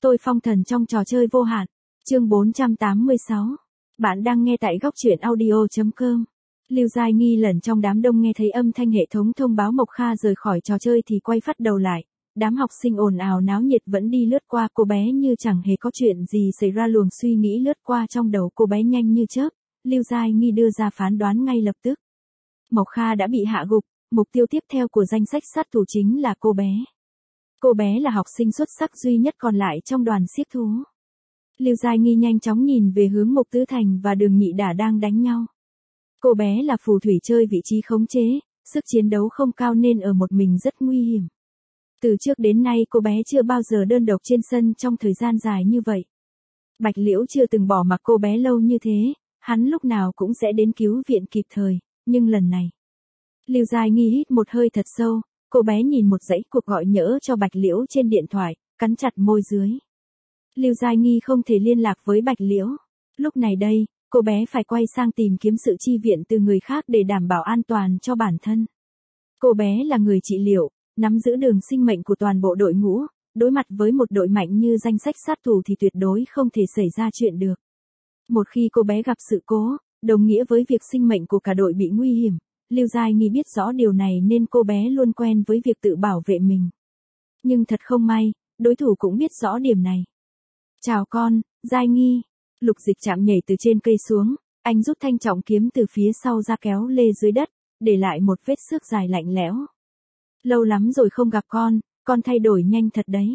tôi phong thần trong trò chơi vô hạn. Chương 486. Bạn đang nghe tại góc truyện audio.com. Lưu Giai Nghi lẩn trong đám đông nghe thấy âm thanh hệ thống thông báo Mộc Kha rời khỏi trò chơi thì quay phát đầu lại. Đám học sinh ồn ào náo nhiệt vẫn đi lướt qua cô bé như chẳng hề có chuyện gì xảy ra, luồng suy nghĩ lướt qua trong đầu cô bé nhanh như chớp. Lưu Giai Nghi đưa ra phán đoán ngay lập tức. Mộc Kha đã bị hạ gục, mục tiêu tiếp theo của danh sách sát thủ chính là cô bé. Cô bé là học sinh xuất sắc duy nhất còn lại trong đoàn xiếc thú. Lưu Giai Nghi nhanh chóng nhìn về hướng Mục Tứ Thành và Đường Nhị Đả đang đánh nhau. Cô bé là phù thủy chơi vị trí khống chế, sức chiến đấu không cao nên ở một mình rất nguy hiểm. Từ trước đến nay cô bé chưa bao giờ đơn độc trên sân trong thời gian dài như vậy. Bạch Liễu chưa từng bỏ mặc cô bé lâu như thế, hắn lúc nào cũng sẽ đến cứu viện kịp thời, nhưng lần này. Lưu Giai Nghi hít một hơi thật sâu, cô bé nhìn một dãy cuộc gọi nhỡ cho Bạch Liễu trên điện thoại, cắn chặt môi dưới. Lưu Giai Nghi không thể liên lạc với Bạch Liễu. Lúc này đây, cô bé phải quay sang tìm kiếm sự chi viện từ người khác để đảm bảo an toàn cho bản thân. Cô bé là người trị liệu, nắm giữ đường sinh mệnh của toàn bộ đội ngũ, đối mặt với một đội mạnh như danh sách sát thủ thì tuyệt đối không thể xảy ra chuyện được. Một khi cô bé gặp sự cố, đồng nghĩa với việc sinh mệnh của cả đội bị nguy hiểm. Lưu Giai Nghi biết rõ điều này nên cô bé luôn quen với việc tự bảo vệ mình. Nhưng thật không may, đối thủ cũng biết rõ điểm này. Chào con, Giai Nghi. Lục Dịch Trạm nhảy từ trên cây xuống, anh rút thanh trọng kiếm từ phía sau ra kéo lê dưới đất, để lại một vết xước dài lạnh lẽo. Lâu lắm rồi không gặp con thay đổi nhanh thật đấy.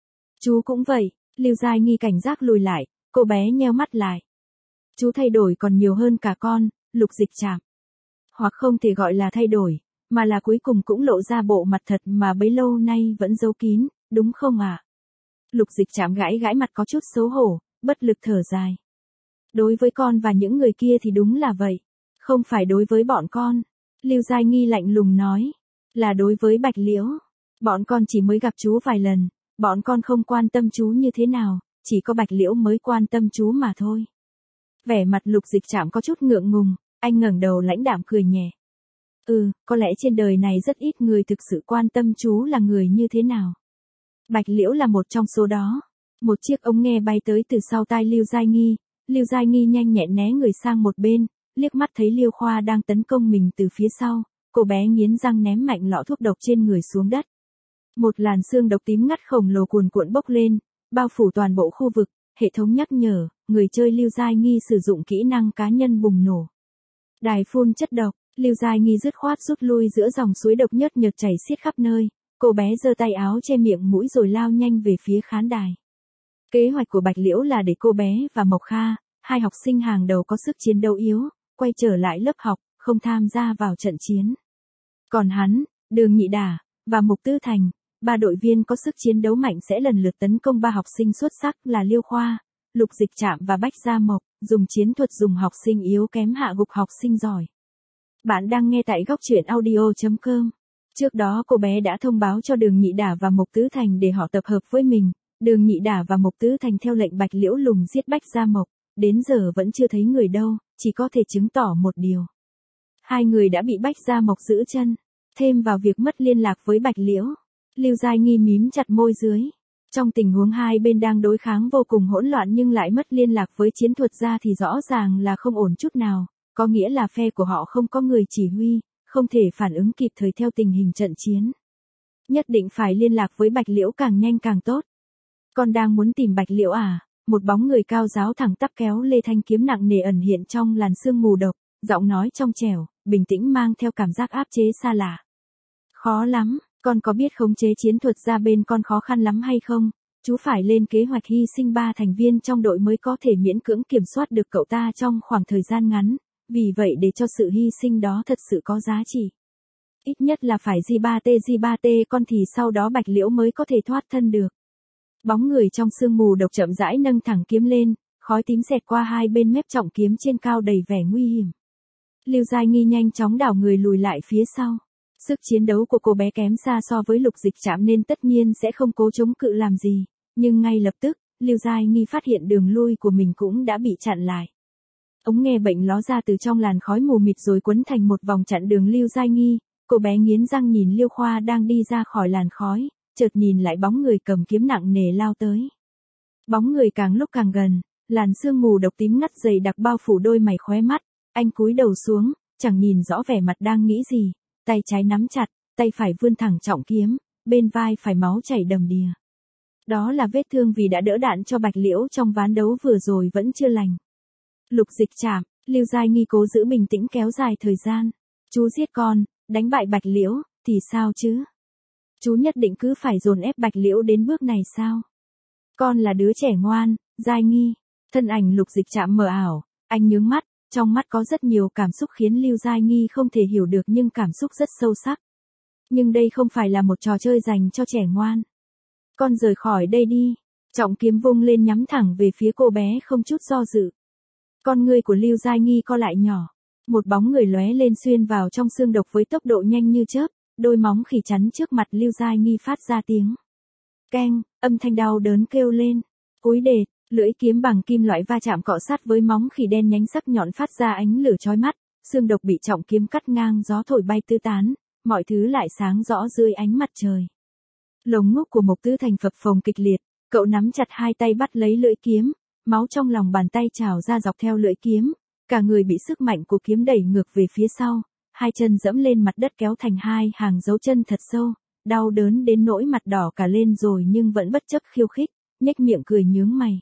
Chú cũng vậy, Lưu Giai Nghi cảnh giác lùi lại, cô bé nheo mắt lại. Chú thay đổi còn nhiều hơn cả con, Lục Dịch Trạm. Hoặc không thể gọi là thay đổi, mà là cuối cùng cũng lộ ra bộ mặt thật mà bấy lâu nay vẫn giấu kín, đúng không ạ? Lục Dịch Trạm gãi gãi mặt có chút xấu hổ, bất lực thở dài. Đối với con và những người kia thì đúng là vậy. Không phải đối với bọn con. Lưu Giai Nghi lạnh lùng nói. Là đối với Bạch Liễu. Bọn con chỉ mới gặp chú vài lần. Bọn con không quan tâm chú như thế nào. Chỉ có Bạch Liễu mới quan tâm chú mà thôi. Vẻ mặt Lục Dịch Trạm có chút ngượng ngùng. Anh ngẩng đầu lãnh đạm cười nhẹ. Có lẽ trên đời này rất ít người thực sự quan tâm chú là người như thế nào. Bạch Liễu là một trong số đó. Một chiếc ống nghe bay tới từ sau tai Lưu Giai Nghi. Lưu Giai Nghi nhanh nhẹn né người sang một bên, liếc mắt thấy Liêu Khoa đang tấn công mình từ phía sau. Cô bé nghiến răng ném mạnh lọ thuốc độc trên người xuống đất. Một làn sương độc tím ngắt khổng lồ cuồn cuộn bốc lên, bao phủ toàn bộ khu vực. Hệ thống nhắc nhở, người chơi Lưu Giai Nghi sử dụng kỹ năng cá nhân bùng nổ. Đài phun chất độc, Lưu Giai Nghi dứt khoát rút lui giữa dòng suối độc nhớt nhợt chảy xiết khắp nơi. Cô bé giơ tay áo che miệng mũi rồi lao nhanh về phía khán đài. Kế hoạch của Bạch Liễu là để cô bé và Mộc Kha, hai học sinh hàng đầu có sức chiến đấu yếu, quay trở lại lớp học, không tham gia vào trận chiến. Còn hắn, Đường Nhị Đả, và Mục Tứ Thành, ba đội viên có sức chiến đấu mạnh sẽ lần lượt tấn công ba học sinh xuất sắc là Liêu Khoa, Lục Dịch Trạm và Bách Gia Mộc, dùng chiến thuật dùng học sinh yếu kém hạ gục học sinh giỏi. Bạn đang nghe tại góc truyện audio.com. Trước đó cô bé đã thông báo cho Đường Nhị Đả và Mục Tứ Thành để họ tập hợp với mình. Đường Nhị Đả và Mục Tứ Thành theo lệnh Bạch Liễu lùng giết Bách Gia Mộc, đến giờ vẫn chưa thấy người đâu, chỉ có thể chứng tỏ một điều. Hai người đã bị Bách Gia Mộc giữ chân, thêm vào việc mất liên lạc với Bạch Liễu. Lưu Giai Nghi mím chặt môi dưới. Trong tình huống hai bên đang đối kháng vô cùng hỗn loạn nhưng lại mất liên lạc với chiến thuật gia thì rõ ràng là không ổn chút nào, có nghĩa là phe của họ không có người chỉ huy, không thể phản ứng kịp thời theo tình hình trận chiến. Nhất định phải liên lạc với Bạch Liễu càng nhanh càng tốt. Con đang muốn tìm Bạch Liễu à? Một bóng người cao ráo thẳng tắp kéo lê thanh kiếm nặng nề ẩn hiện trong làn sương mù độc, giọng nói trong trẻo, bình tĩnh mang theo cảm giác áp chế xa lạ. Khó lắm, con có biết khống chế chiến thuật ra bên con khó khăn lắm hay không? Chú phải lên kế hoạch hy sinh 3 thành viên trong đội mới có thể miễn cưỡng kiểm soát được cậu ta trong khoảng thời gian ngắn, vì vậy để cho sự hy sinh đó thật sự có giá trị. Ít nhất là phải G3T con thì sau đó Bạch Liễu mới có thể thoát thân được. Bóng người trong sương mù độc chậm rãi nâng thẳng kiếm lên, khói tím xẹt qua hai bên mép trọng kiếm trên cao đầy vẻ nguy hiểm. Lưu Giai Nghi nhanh chóng đảo người lùi lại phía sau. Sức chiến đấu của cô bé kém xa so với Lục Dịch Trạm nên tất nhiên sẽ không cố chống cự làm gì, nhưng ngay lập tức, Lưu Giai Nghi phát hiện đường lui của mình cũng đã bị chặn lại. Ống nghe bệnh ló ra từ trong làn khói mù mịt rồi quấn thành một vòng chặn đường Lưu Giai Nghi. Cô bé nghiến răng nhìn Liêu Khoa đang đi ra khỏi làn khói, chợt nhìn lại bóng người cầm kiếm nặng nề lao tới. Bóng người càng lúc càng gần, làn sương mù độc tím ngắt dày đặc bao phủ đôi mày khóe mắt, anh cúi đầu xuống, chẳng nhìn rõ vẻ mặt đang nghĩ gì, tay trái nắm chặt, tay phải vươn thẳng trọng kiếm, bên vai phải máu chảy đầm đìa. Đó là vết thương vì đã đỡ đạn cho Bạch Liễu trong ván đấu vừa rồi vẫn chưa lành. Lục Dịch Trảm, Lưu Giai Nghi cố giữ bình tĩnh kéo dài thời gian. Chú giết con, đánh bại Bạch Liễu, thì sao chứ? Chú nhất định cứ phải dồn ép Bạch Liễu đến bước này sao? Con là đứa trẻ ngoan, Giai Nghi. Thân ảnh Lục Dịch Trảm mờ ảo, anh nhướng mắt, trong mắt có rất nhiều cảm xúc khiến Lưu Giai Nghi không thể hiểu được nhưng cảm xúc rất sâu sắc. Nhưng đây không phải là một trò chơi dành cho trẻ ngoan. Con rời khỏi đây đi. Trọng kiếm vung lên nhắm thẳng về phía cô bé không chút do dự. Con ngươi của Lưu Giai Nghi co lại nhỏ. Một bóng người lóe lên xuyên vào trong xương độc với tốc độ nhanh như chớp, đôi móng khỉ chắn trước mặt Lưu Giai Nghi phát ra tiếng keng, âm thanh đau đớn kêu lên. Cúi đệt, lưỡi kiếm bằng kim loại va chạm cọ sát với móng khỉ đen nhánh sắc nhọn phát ra ánh lửa chói mắt, xương độc bị trọng kiếm cắt ngang gió thổi bay tứ tán, mọi thứ lại sáng rõ dưới ánh mặt trời. Lồng ngực của Mộc Tư Thành phập phồng kịch liệt, cậu nắm chặt hai tay bắt lấy lưỡi kiếm, máu trong lòng bàn tay trào ra dọc theo lưỡi kiếm, cả người bị sức mạnh của kiếm đẩy ngược về phía sau, hai chân dẫm lên mặt đất kéo thành hai hàng dấu chân thật sâu, đau đớn đến nỗi mặt đỏ cả lên rồi nhưng vẫn bất chấp khiêu khích, nhếch miệng cười nhướng mày.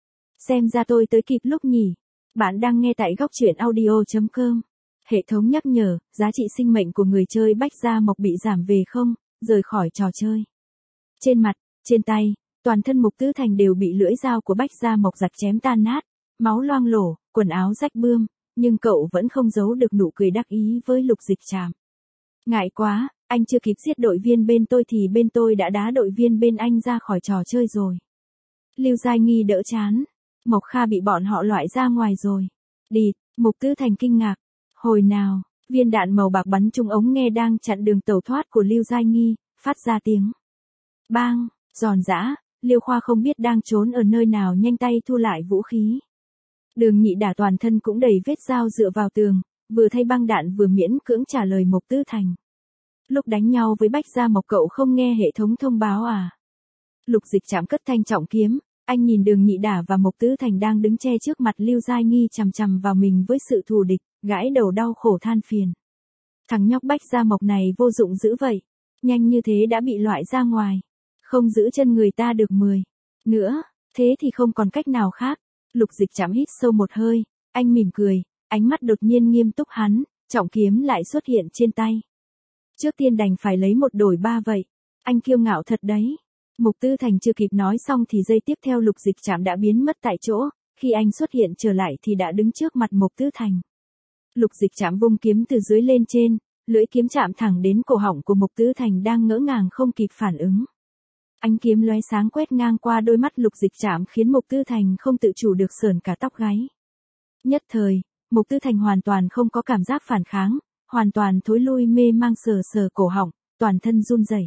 Xem ra tôi tới kịp lúc nhỉ. Bạn đang nghe tại góc truyện audio.com. Hệ thống nhắc nhở, giá trị sinh mệnh của người chơi Bách Gia Mộc bị giảm về không, rời khỏi trò chơi. Trên mặt, trên tay, toàn thân Mộc Tư Thành đều bị lưỡi dao của Bách Gia Mộc giặt chém tan nát, máu loang lổ, quần áo rách bươm, nhưng cậu vẫn không giấu được nụ cười đắc ý với Lục Dịch Trảm. Ngại quá, anh chưa kịp giết đội viên bên tôi thì bên tôi đã đá đội viên bên anh ra khỏi trò chơi rồi. Lưu Giai Nghi đỡ chán. Mộc Kha bị bọn họ loại ra ngoài rồi. Địt, Mộc Tư Thành kinh ngạc. Hồi nào, viên đạn màu bạc bắn trúng ống nghe đang chặn đường tẩu thoát của Lưu Giai Nghi, phát ra tiếng bang, giòn giã, Liêu Khoa không biết đang trốn ở nơi nào nhanh tay thu lại vũ khí. Đường Nhị Đả toàn thân cũng đầy vết dao dựa vào tường, vừa thay băng đạn vừa miễn cưỡng trả lời Mộc Tư Thành. Lúc đánh nhau với Bách Gia Mộc cậu không nghe hệ thống thông báo à? Lục Dịch Trảm cất thanh trọng kiếm, anh nhìn Đường Nhị Đả và Mộc Tư Thành đang đứng che trước mặt Lưu Giai Nghi chằm chằm vào mình với sự thù địch, gãi đầu đau khổ than phiền. Thằng nhóc Bách Gia Mộc này vô dụng dữ vậy, nhanh như thế đã bị loại ra ngoài, không giữ chân người ta được 10 nữa, thế thì không còn cách nào khác. Lục Dịch Trảm hít sâu một hơi, anh mỉm cười, ánh mắt đột nhiên nghiêm túc hắn, trọng kiếm lại xuất hiện trên tay. Trước tiên đành phải lấy một đổi ba vậy, anh kiêu ngạo thật đấy. Mộc Tư Thành chưa kịp nói xong thì giây tiếp theo Lục Dịch Trảm đã biến mất tại chỗ, khi anh xuất hiện trở lại thì đã đứng trước mặt Mộc Tư Thành. Lục Dịch Trảm vung kiếm từ dưới lên trên, lưỡi kiếm chạm thẳng đến cổ họng của Mộc Tư Thành đang ngỡ ngàng không kịp phản ứng. Ánh kiếm lóe sáng quét ngang qua đôi mắt Lục Dịch Trảm khiến Mộc Tư Thành không tự chủ được sởn cả tóc gáy. Nhất thời, Mộc Tư Thành hoàn toàn không có cảm giác phản kháng, hoàn toàn thối lui mê mang sờ sờ cổ họng, toàn thân run rẩy.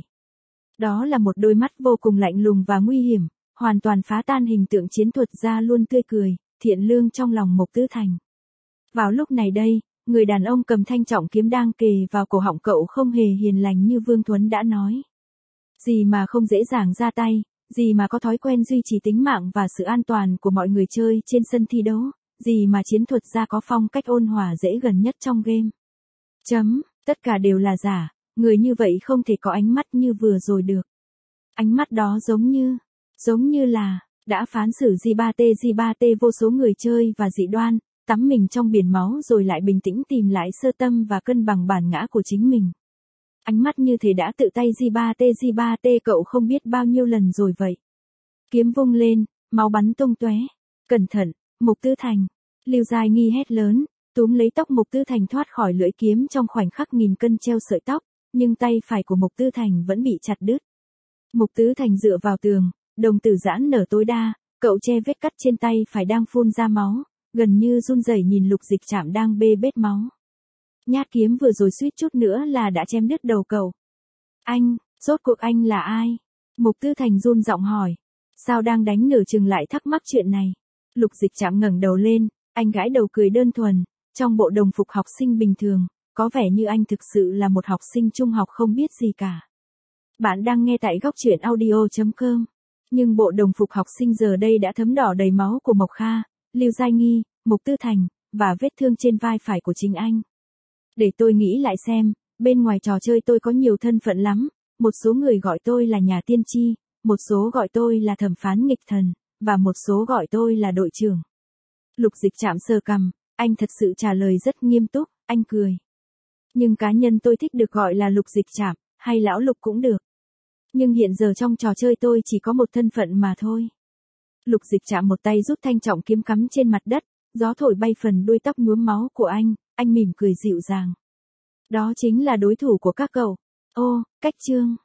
Đó là một đôi mắt vô cùng lạnh lùng và nguy hiểm, hoàn toàn phá tan hình tượng chiến thuật ra luôn tươi cười, thiện lương trong lòng Mộc Tư Thành. Vào lúc này đây, người đàn ông cầm thanh trọng kiếm đang kề vào cổ họng cậu không hề hiền lành như Vương Thuấn đã nói. Gì mà không dễ dàng ra tay, gì mà có thói quen duy trì tính mạng và sự an toàn của mọi người chơi trên sân thi đấu, gì mà chiến thuật gia có phong cách ôn hòa dễ gần nhất trong game. Tất cả đều là giả, người như vậy không thể có ánh mắt như vừa rồi được. Ánh mắt đó giống như là, đã phán xử G3T vô số người chơi và dị đoan, tắm mình trong biển máu rồi lại bình tĩnh tìm lại sơ tâm và cân bằng bản ngã của chính mình. Ánh mắt như thế đã tự tay G3T cậu không biết bao nhiêu lần rồi vậy. Kiếm vung lên, máu bắn tung tóe. Cẩn thận, Mộc Tư Thành. Lưu Giai Nghi hét lớn, túm lấy tóc Mộc Tư Thành thoát khỏi lưỡi kiếm trong khoảnh khắc nghìn cân treo sợi tóc, nhưng tay phải của Mộc Tư Thành vẫn bị chặt đứt. Mộc Tư Thành dựa vào tường, đồng tử giãn nở tối đa, cậu che vết cắt trên tay phải đang phun ra máu, gần như run rẩy nhìn Lục Dịch Trảm đang bê bết máu. Nhát kiếm vừa rồi suýt chút nữa là đã chém đứt đầu cậu. Anh, rốt cuộc anh là ai? Mộc Tư Thành run giọng hỏi. Sao đang đánh nửa chừng lại thắc mắc chuyện này? Lục Dịch Trảm ngẩng đầu lên, anh gãi đầu cười đơn thuần, trong bộ đồng phục học sinh bình thường, có vẻ như anh thực sự là một học sinh trung học không biết gì cả. Bạn đang nghe tại góc truyện audio.com. Nhưng bộ đồng phục học sinh giờ đây đã thấm đỏ đầy máu của Mộc Kha, Lưu Giai Nghi, Mục Tư Thành, và vết thương trên vai phải của chính anh. Để tôi nghĩ lại xem, bên ngoài trò chơi tôi có nhiều thân phận lắm, một số người gọi tôi là nhà tiên tri, một số gọi tôi là thẩm phán nghịch thần, và một số gọi tôi là đội trưởng. Lục Dịch Trạm sờ cằm, anh thật sự trả lời rất nghiêm túc, anh cười. Nhưng cá nhân tôi thích được gọi là Lục Dịch Trạm, hay Lão Lục cũng được. Nhưng hiện giờ trong trò chơi tôi chỉ có một thân phận mà thôi. Lục Dịch Trạm một tay rút thanh trọng kiếm cắm trên mặt đất, gió thổi bay phần đuôi tóc nhuốm máu của anh mỉm cười dịu dàng. Đó chính là đối thủ của các cậu. Ô, Cách Trương.